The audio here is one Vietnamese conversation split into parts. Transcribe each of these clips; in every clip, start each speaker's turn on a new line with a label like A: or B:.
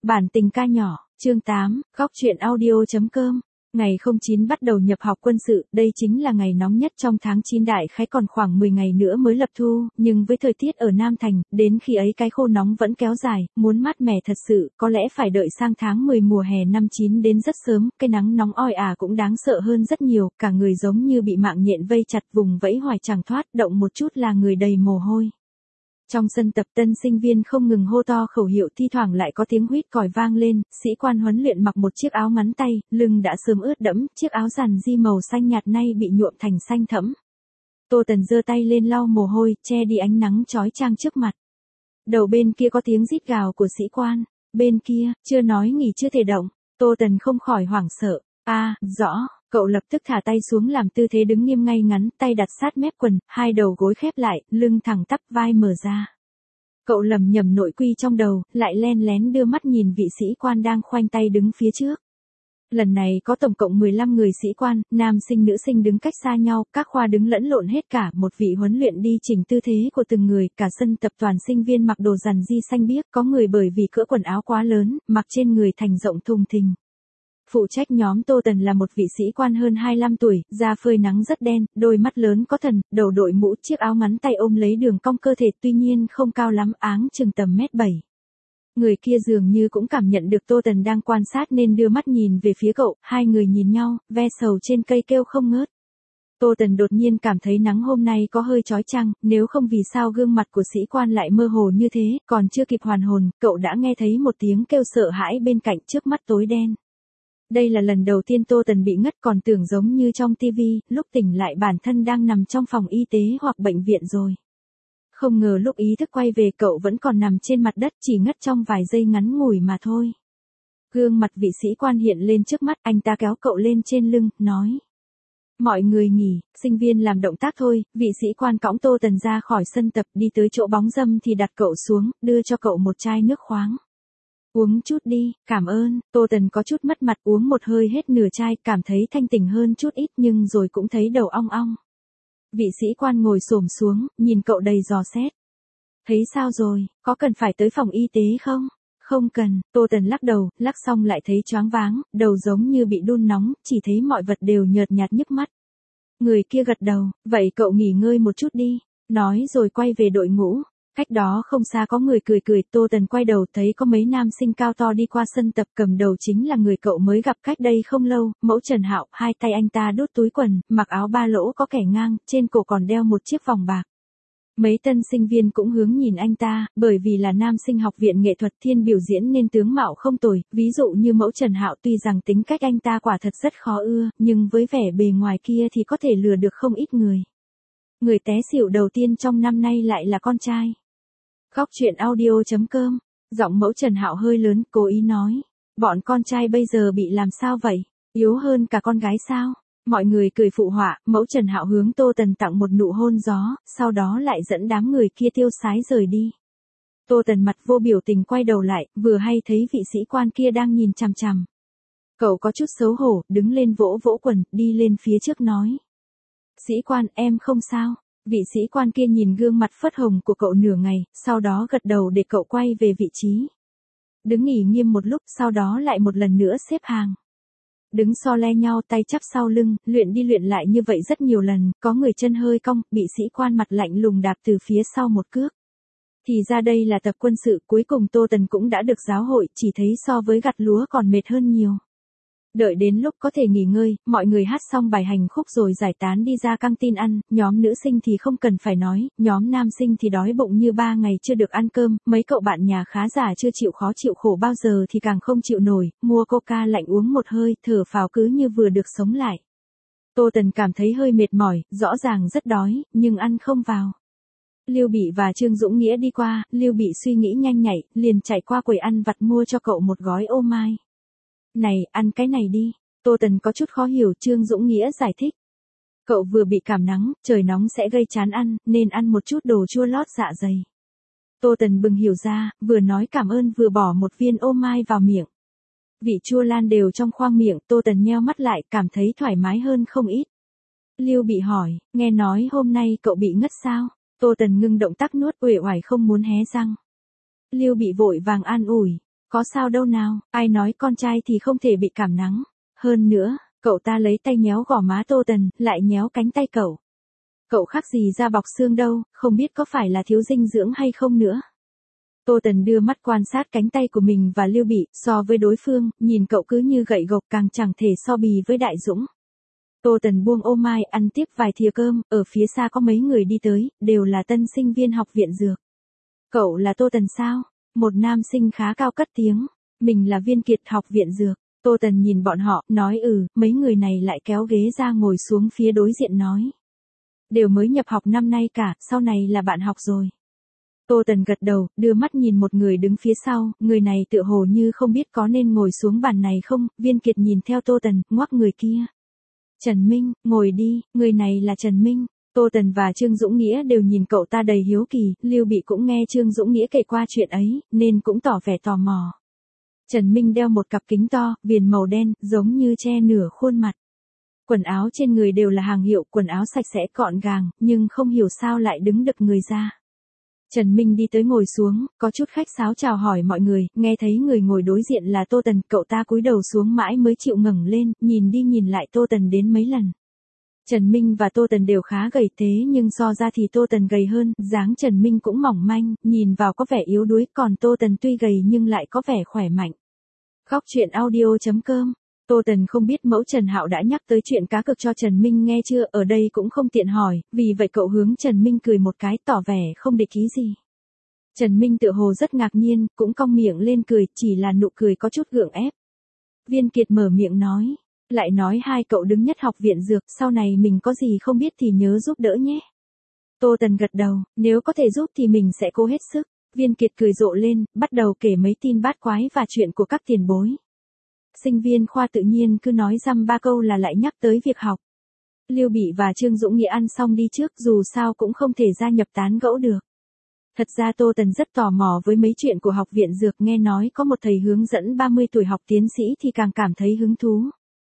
A: Bản tình ca nhỏ, chương 8, góc truyện audio.com. Ngày 09 bắt đầu nhập học quân sự, đây chính là ngày nóng nhất trong tháng 9 đại khái còn khoảng 10 ngày nữa mới lập thu, nhưng với thời tiết ở Nam Thành, đến khi ấy cái khô nóng vẫn kéo dài, muốn mát mẻ thật sự, có lẽ phải đợi sang tháng 10 mùa hè năm 9 đến rất sớm, cái nắng nóng oi ả cũng đáng sợ hơn rất nhiều, cả người giống như bị mạng nhện vây chặt vùng vẫy hoài chẳng thoát, động một chút là người đầy mồ hôi. Trong sân tập tân sinh viên không ngừng hô to khẩu hiệu, thi thoảng lại có tiếng huýt còi vang lên, sĩ quan huấn luyện mặc một chiếc áo ngắn tay, lưng đã sớm ướt đẫm, chiếc áo giản di màu xanh nhạt nay bị nhuộm thành xanh thẫm. Tô Tần giơ tay lên lau mồ hôi, che đi ánh nắng chói chang trước mặt. Đầu bên kia có tiếng rít gào của sĩ quan, bên kia, chưa nói nghỉ chưa thể động, Tô Tần không khỏi hoảng sợ. Rõ. Cậu lập tức thả tay xuống làm tư thế đứng nghiêm ngay ngắn, tay đặt sát mép quần, hai đầu gối khép lại, lưng thẳng tắp, vai mở ra. Cậu lẩm nhẩm nội quy trong đầu, lại len lén đưa mắt nhìn vị sĩ quan đang khoanh tay đứng phía trước. Lần này có tổng cộng 15 người sĩ quan, nam sinh nữ sinh đứng cách xa nhau, các khoa đứng lẫn lộn hết cả, một vị huấn luyện đi chỉnh tư thế của từng người, cả sân tập toàn sinh viên mặc đồ rằn di xanh biếc, có người bởi vì cỡ quần áo quá lớn, mặc trên người thành rộng thùng thình. Phụ trách nhóm Tô Tần là một vị sĩ quan hơn 25 tuổi, da phơi nắng rất đen, đôi mắt lớn có thần, đầu đội mũ, chiếc áo ngắn tay ôm lấy đường cong cơ thể, tuy nhiên không cao lắm, áng chừng tầm mét 7. Người kia dường như cũng cảm nhận được Tô Tần đang quan sát nên đưa mắt nhìn về phía cậu, hai người nhìn nhau, ve sầu trên cây kêu không ngớt. Tô Tần đột nhiên cảm thấy nắng hôm nay có hơi chói chang, nếu không vì sao gương mặt của sĩ quan lại mơ hồ như thế, còn chưa kịp hoàn hồn, cậu đã nghe thấy một tiếng kêu sợ hãi bên cạnh, trước mắt tối đen. Đây là lần đầu tiên Tô Tần bị ngất, còn tưởng giống như trong tivi, lúc tỉnh lại bản thân đang nằm trong phòng y tế hoặc bệnh viện rồi. Không ngờ lúc ý thức quay về cậu vẫn còn nằm trên mặt đất, chỉ ngất trong vài giây ngắn ngủi mà thôi. Gương mặt vị sĩ quan hiện lên trước mắt, anh ta kéo cậu lên trên lưng, nói. Mọi người nghỉ, sinh viên làm động tác thôi, vị sĩ quan cõng Tô Tần ra khỏi sân tập, đi tới chỗ bóng râm thì đặt cậu xuống, đưa cho cậu một chai nước khoáng. Uống chút đi, cảm ơn. Tô Tần có chút mất mặt, uống một hơi hết nửa chai, cảm thấy thanh tỉnh hơn chút ít nhưng rồi cũng thấy đầu ong ong. Vị sĩ quan ngồi xổm xuống, nhìn cậu đầy dò xét. Thấy sao rồi, có cần phải tới phòng y tế không? Không cần. Tô Tần lắc đầu, lắc xong lại thấy choáng váng, đầu giống như bị đun nóng, chỉ thấy mọi vật đều nhợt nhạt nhức mắt. Người kia gật đầu, vậy cậu nghỉ ngơi một chút đi, nói rồi quay về đội ngũ. Cách đó không xa có người cười cười, Tô Tần quay đầu thấy có mấy nam sinh cao to đi qua sân tập, cầm đầu chính là người cậu mới gặp cách đây không lâu, mẫu Trần Hạo, hai tay anh ta đút túi quần, mặc áo ba lỗ có kẻ ngang, trên cổ còn đeo một chiếc vòng bạc. Mấy tân sinh viên cũng hướng nhìn anh ta, bởi vì là nam sinh học viện nghệ thuật Thiên biểu diễn nên tướng mạo không tồi, ví dụ như mẫu Trần Hạo tuy rằng tính cách anh ta quả thật rất khó ưa, nhưng với vẻ bề ngoài kia thì có thể lừa được không ít người. Người té xỉu đầu tiên trong năm nay lại là con trai. Góc truyện audio.com, giọng mẫu Trần Hạo hơi lớn, cố ý nói. Bọn con trai bây giờ bị làm sao vậy? Yếu hơn cả con gái sao? Mọi người cười phụ họa, mẫu Trần Hạo hướng Tô Tần tặng một nụ hôn gió, sau đó lại dẫn đám người kia tiêu sái rời đi. Tô Tần mặt vô biểu tình quay đầu lại, vừa hay thấy vị sĩ quan kia đang nhìn chằm chằm. Cậu có chút xấu hổ, đứng lên vỗ vỗ quần, đi lên phía trước nói. Sĩ quan, em không sao. Vị sĩ quan kia nhìn gương mặt phớt hồng của cậu nửa ngày, sau đó gật đầu để cậu quay về vị trí. Đứng nghỉ nghiêm một lúc, sau đó lại một lần nữa xếp hàng. Đứng so le nhau, tay chắp sau lưng, luyện đi luyện lại như vậy rất nhiều lần, có người chân hơi cong, bị sĩ quan mặt lạnh lùng đạp từ phía sau một cước. Thì ra đây là tập quân sự, cuối cùng Tô Tần cũng đã được giáo hội, chỉ thấy so với gặt lúa còn mệt hơn nhiều. Đợi đến lúc có thể nghỉ ngơi, mọi người hát xong bài hành khúc rồi giải tán đi ra căng tin ăn, nhóm nữ sinh thì không cần phải nói, nhóm nam sinh thì đói bụng như 3 ngày chưa được ăn cơm, mấy cậu bạn nhà khá giả chưa chịu khó chịu khổ bao giờ thì càng không chịu nổi, mua coca lạnh uống một hơi, thở phào cứ như vừa được sống lại. Tô Tần cảm thấy hơi mệt mỏi, rõ ràng rất đói, nhưng ăn không vào. Lưu Bị và Trương Dũng Nghĩa đi qua, Lưu Bị suy nghĩ nhanh nhạy, liền chạy qua quầy ăn vặt mua cho cậu một gói ô mai. Này, ăn cái này đi. Tô Tần có chút khó hiểu, Trương Dũng Nghĩa giải thích. Cậu vừa bị cảm nắng, trời nóng sẽ gây chán ăn, nên ăn một chút đồ chua lót dạ dày. Tô Tần bừng hiểu ra, vừa nói cảm ơn vừa bỏ một viên ô mai vào miệng. Vị chua lan đều trong khoang miệng, Tô Tần nheo mắt lại, cảm thấy thoải mái hơn không ít. Lưu Bị hỏi, nghe nói hôm nay cậu bị ngất sao? Tô Tần ngưng động tác nuốt uể oải không muốn hé răng. Lưu Bị vội vàng an ủi. Có sao đâu nào, ai nói con trai thì không thể bị cảm nắng. Hơn nữa, cậu ta lấy tay nhéo gò má Tô Tần, lại nhéo cánh tay cậu. Cậu khác gì da bọc xương đâu, không biết có phải là thiếu dinh dưỡng hay không nữa. Tô Tần đưa mắt quan sát cánh tay của mình và Lưu Bị, so với đối phương, nhìn cậu cứ như gậy gộc càng chẳng thể so bì với Đại Dũng. Tô Tần buông ô mai ăn tiếp vài thìa cơm, ở phía xa có mấy người đi tới, đều là tân sinh viên học viện dược. Cậu là Tô Tần sao? Một nam sinh khá cao cất tiếng. Mình là Viên Kiệt học viện dược. Tô Tần nhìn bọn họ, nói mấy người này lại kéo ghế ra ngồi xuống phía đối diện nói. Đều mới nhập học năm nay cả, sau này là bạn học rồi. Tô Tần gật đầu, đưa mắt nhìn một người đứng phía sau, người này tựa hồ như không biết có nên ngồi xuống bàn này không, Viên Kiệt nhìn theo Tô Tần, ngoắc người kia. Trần Minh, ngồi đi, người này là Trần Minh. Tô Tần và Trương Dũng Nghĩa đều nhìn cậu ta đầy hiếu kỳ, Lưu Bị cũng nghe Trương Dũng Nghĩa kể qua chuyện ấy, nên cũng tỏ vẻ tò mò. Trần Minh đeo một cặp kính to, viền màu đen, giống như che nửa khuôn mặt. Quần áo trên người đều là hàng hiệu, quần áo sạch sẽ gọn gàng, nhưng không hiểu sao lại đứng đực người ra. Trần Minh đi tới ngồi xuống, có chút khách sáo chào hỏi mọi người, nghe thấy người ngồi đối diện là Tô Tần, cậu ta cúi đầu xuống mãi mới chịu ngẩng lên, nhìn đi nhìn lại Tô Tần đến mấy lần. Trần Minh và Tô Tần đều khá gầy thế nhưng so ra thì Tô Tần gầy hơn, dáng Trần Minh cũng mỏng manh, nhìn vào có vẻ yếu đuối, còn Tô Tần tuy gầy nhưng lại có vẻ khỏe mạnh. Góc truyện audio.com. Tô Tần không biết mẫu Trần Hạo đã nhắc tới chuyện cá cược cho Trần Minh nghe chưa, ở đây cũng không tiện hỏi, vì vậy cậu hướng Trần Minh cười một cái tỏ vẻ không địch ý gì. Trần Minh tựa hồ rất ngạc nhiên, cũng cong miệng lên cười, chỉ là nụ cười có chút gượng ép. Viên Kiệt mở miệng nói, lại nói hai cậu đứng nhất học viện dược, sau này mình có gì không biết thì nhớ giúp đỡ nhé. Tô Tần gật đầu, nếu có thể giúp thì mình sẽ cố hết sức. Viên Kiệt cười rộ lên, bắt đầu kể mấy tin bát quái và chuyện của các tiền bối. Sinh viên khoa tự nhiên cứ nói dăm ba câu là lại nhắc tới việc học. Lưu Bị và Trương Dũng Nghĩa ăn xong đi trước, dù sao cũng không thể gia nhập tán gẫu được. Thật ra Tô Tần rất tò mò với mấy chuyện của học viện dược, nghe nói có một thầy hướng dẫn 30 tuổi học tiến sĩ thì càng cảm thấy hứng thú.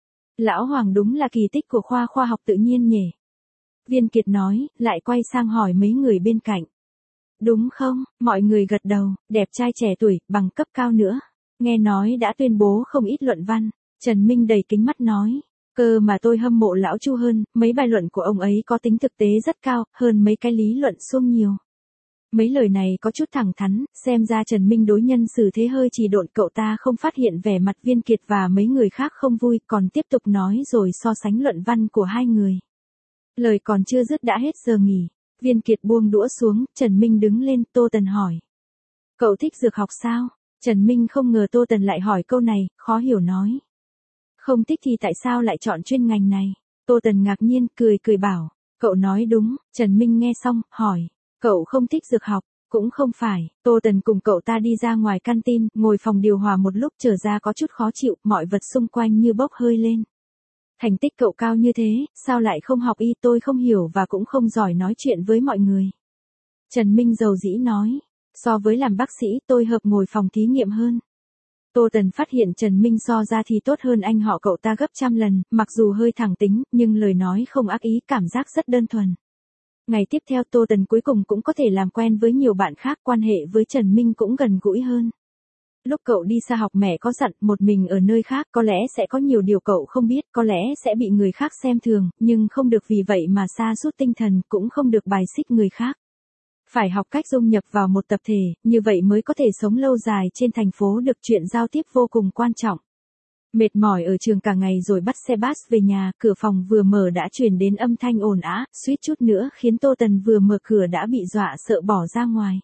A: Lão Hoàng đúng là kỳ tích của khoa học tự nhiên nhỉ. Viên Kiệt nói, lại quay sang hỏi mấy người bên cạnh. Đúng không, mọi người gật đầu, đẹp trai trẻ tuổi, bằng cấp cao nữa. Nghe nói đã tuyên bố không ít luận văn. Trần Minh đầy kính mắt nói. Cơ mà tôi hâm mộ lão Chu hơn, mấy bài luận của ông ấy có tính thực tế rất cao, hơn mấy cái lý luận xuông nhiều. Mấy lời này có chút thẳng thắn, xem ra Trần Minh đối nhân xử thế hơi trì độn, cậu ta không phát hiện vẻ mặt Viên Kiệt và mấy người khác không vui, còn tiếp tục nói rồi so sánh luận văn của hai người. Lời còn chưa dứt đã hết giờ nghỉ. Viên Kiệt buông đũa xuống, Trần Minh đứng lên, Tô Tần hỏi. Cậu thích dược học sao? Trần Minh không ngờ Tô Tần lại hỏi câu này, khó hiểu nói. Không thích thì tại sao lại chọn chuyên ngành này? Tô Tần ngạc nhiên, cười bảo. Cậu nói đúng. Trần Minh nghe xong, hỏi. Cậu không thích dược học? Cũng không phải. Tô Tần cùng cậu ta đi ra ngoài canteen, ngồi phòng điều hòa một lúc trở ra có chút khó chịu, mọi vật xung quanh như bốc hơi lên. Thành tích cậu cao như thế, sao lại không học y, tôi không hiểu và cũng không giỏi nói chuyện với mọi người. Trần Minh dầu dĩ nói. So với làm bác sĩ, tôi hợp ngồi phòng thí nghiệm hơn. Tô Tần phát hiện Trần Minh so ra thì tốt hơn anh họ cậu ta gấp trăm lần, mặc dù hơi thẳng tính, nhưng lời nói không ác ý, cảm giác rất đơn thuần. Ngày tiếp theo Tô Tần cuối cùng cũng có thể làm quen với nhiều bạn khác, quan hệ với Trần Minh cũng gần gũi hơn. Lúc cậu đi xa học mẹ có dặn, một mình ở nơi khác có lẽ sẽ có nhiều điều cậu không biết, có lẽ sẽ bị người khác xem thường, nhưng không được vì vậy mà sa sút tinh thần, cũng không được bài xích người khác. Phải học cách dung nhập vào một tập thể, như vậy mới có thể sống lâu dài trên thành phố được, chuyện giao tiếp vô cùng quan trọng. Mệt mỏi ở trường cả ngày rồi bắt xe bus về nhà, cửa phòng vừa mở đã truyền đến âm thanh ồn ào, suýt chút nữa khiến Tô Tần vừa mở cửa đã bị dọa sợ bỏ ra ngoài.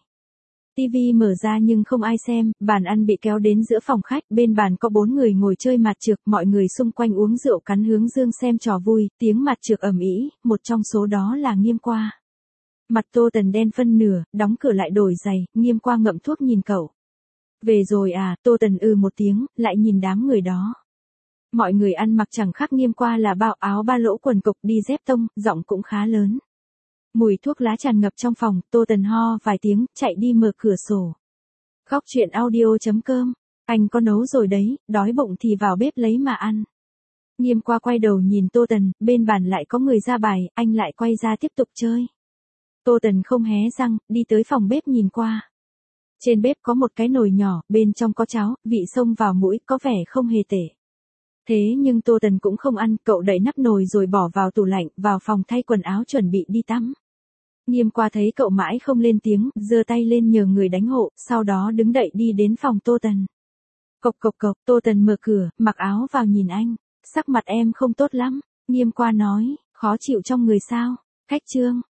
A: TV mở ra nhưng không ai xem, bàn ăn bị kéo đến giữa phòng khách, bên bàn có 4 người ngồi chơi mạt chược, mọi người xung quanh uống rượu cắn hướng dương xem trò vui, tiếng mạt chược ầm ĩ, một trong số đó là Nghiêm Qua. Mặt Tô Tần đen phân nửa, đóng cửa lại đổi giày, Nghiêm Qua ngậm thuốc nhìn cậu. Về rồi à, Tô Tần một tiếng, lại nhìn đám người đó. Mọi người ăn mặc chẳng khác Nghiêm Qua là bao, áo ba lỗ quần cộc, đi dép tông, giọng cũng khá lớn. Mùi thuốc lá tràn ngập trong phòng, Tô Tần ho vài tiếng, chạy đi mở cửa sổ. Góc truyện audio.com, anh có nấu rồi đấy, đói bụng thì vào bếp lấy mà ăn. Nghiêm Qua quay đầu nhìn Tô Tần, bên bàn lại có người ra bài, anh lại quay ra tiếp tục chơi. Tô Tần không hé răng, đi tới phòng bếp nhìn qua. Trên bếp có một cái nồi nhỏ, bên trong có cháo, vị xông vào mũi, có vẻ không hề tệ. Thế nhưng Tô Tần cũng không ăn, cậu đậy nắp nồi rồi bỏ vào tủ lạnh, vào phòng thay quần áo chuẩn bị đi tắm. Nghiêm qua thấy cậu mãi không lên tiếng, giơ tay lên nhờ người đánh hộ, sau đó đứng dậy đi đến phòng Tô Tần. Cộc cộc cộc, Tô Tần mở cửa, mặc áo vào nhìn anh. Sắc mặt em không tốt lắm, Nghiêm qua nói, khó chịu trong người sao? Khách Trương,